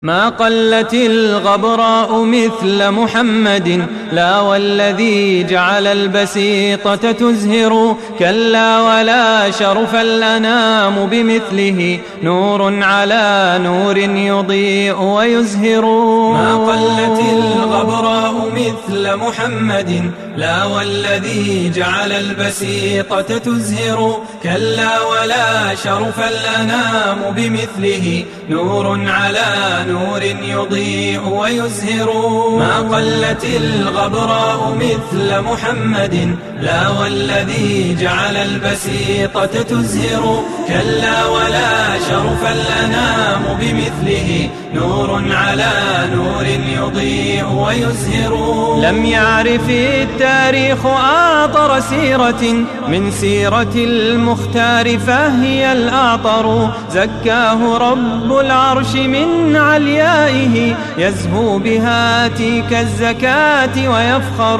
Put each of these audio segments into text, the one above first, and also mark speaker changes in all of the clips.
Speaker 1: ما قلت الغبراء مثل محمد، لا والذي جعل البسيطة تزهر، كلا ولا شرف الأنام بمثله، نور على نور يضيء ويزهر.
Speaker 2: ما قلت الغبراء مثل محمد، لا والذي جعل البسيطة تزهر، كلا ولا شرف الأنام بمثله، نور على نور يضيء ويزهر. ما قلت الغبراء مثل محمد، لا والذي جعل البسيطة تزهر، كلا ولا شرف الأنام بمثله، نور على نور يضيء ويزهر.
Speaker 1: لم يعرف التاريخ آطر سيرة من سيرة المختار فهي الأعطر، زكاه رب العرش من عليائه، يزهو بها تلك الزكاة ويفخر.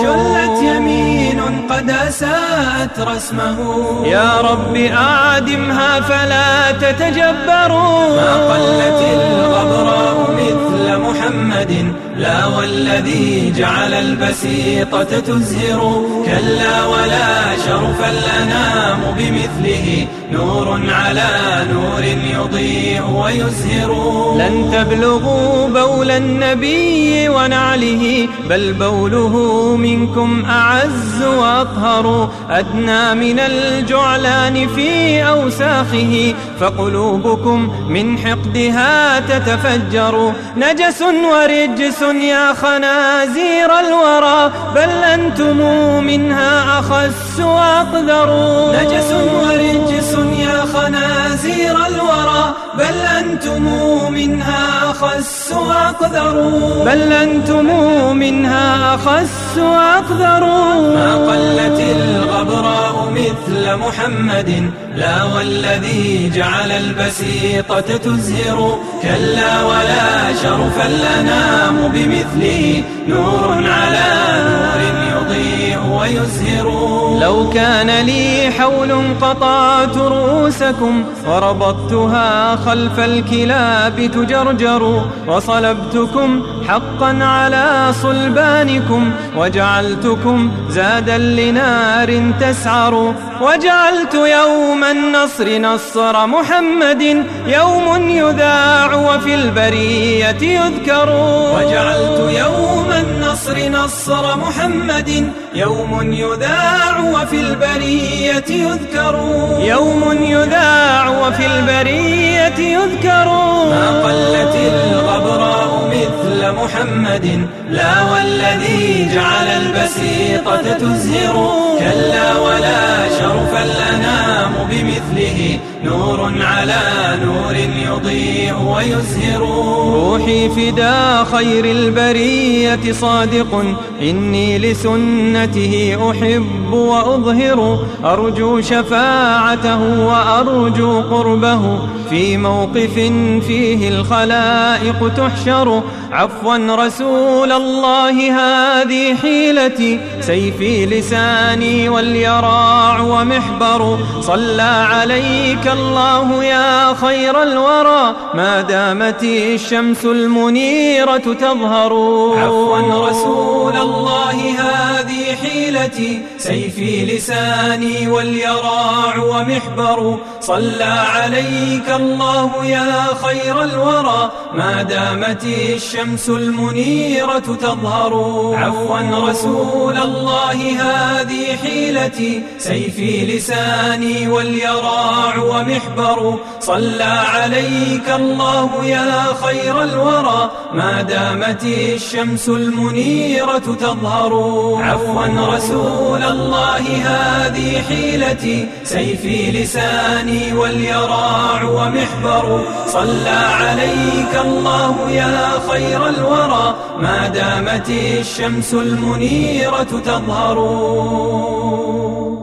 Speaker 2: شلت يمين قد أساءت رسمه،
Speaker 1: يا رب أعدمها فلا تتجبروا.
Speaker 2: ما قلت الغبراء مثل محمد، لا والذي جعل البسيطة تزهر، كلا ولا شرف الأنام بمثله، نور على نور يضيء ويزهر.
Speaker 1: لن تبلغوا بول النبي ونعله، بل بوله منكم أعز وأطهر، أدنى من الجعلان في أوساخه، فقلوبكم من حقدها تتفجر. نجس ورجس يا خنازير الورى، بل أنتم منها أخس وأقذر.
Speaker 2: نجس ورجس يا خنازير الورى، بل أنتم منها أخس وأقذر.
Speaker 1: بل أنتم منها أخس وأقذر.
Speaker 2: ما قلت الغبراء مثل محمد، لا والذي جعل البسيطة تزهر، كلا ولا شرف الأنام بمثله، نور على نور يضيء ويزهر.
Speaker 1: لو كان لي حول قطعت رؤوسكم، وربطتها خلف الكلاب تجرجر، وصلبتكم حقا على صلبانكم، وجعلتكم زادا لنار تسعر. وجعلت يوم النصر نصر محمد، يوم يذاع وفي البرية يذكر.
Speaker 2: وجعلت يوم النصر نصر محمد، يوم يذاع وفي البرية يذكر.
Speaker 1: يوم يذاع وفي البرية يذكر.
Speaker 2: ما قلت الغبراء مثل محمد، لا والذي جعل البسيطة تزهر، كلا ولا شرف الأنام بمثله، نور على نور يضيء ويزهر.
Speaker 1: روحي فدا خير البرية صادق، إني لسنته أحب وأظهر، أرجو شفاعته وأرجو قربه، في موقف فيه الخلائق تحشر. عفوا رسول الله هذه حيلتي، سيفي لساني واليراع ومحبر، صلى عليك الله يا خير الورى، ما دامت الشمس المنيرة تظهر.
Speaker 2: عفوا رسول الله هذه حيلتي، سيفي لساني واليراع ومحبر، صلى عليك الله يا خير الورى، ما دامت الشمس المنيرة تظهر. عفوا رسول الله هذه حيلتي، سيفي لساني واليراع ومحبر، صلى عليك الله يا خير الورى، ما دامت الشمس المنيرة تظهر. عفوا رسول الله هذه حيلتي، سيفي لساني واليراع ومحبر، صلى عليك الله يا خير الورى، ما دامت الشمس المنيرة تظهر.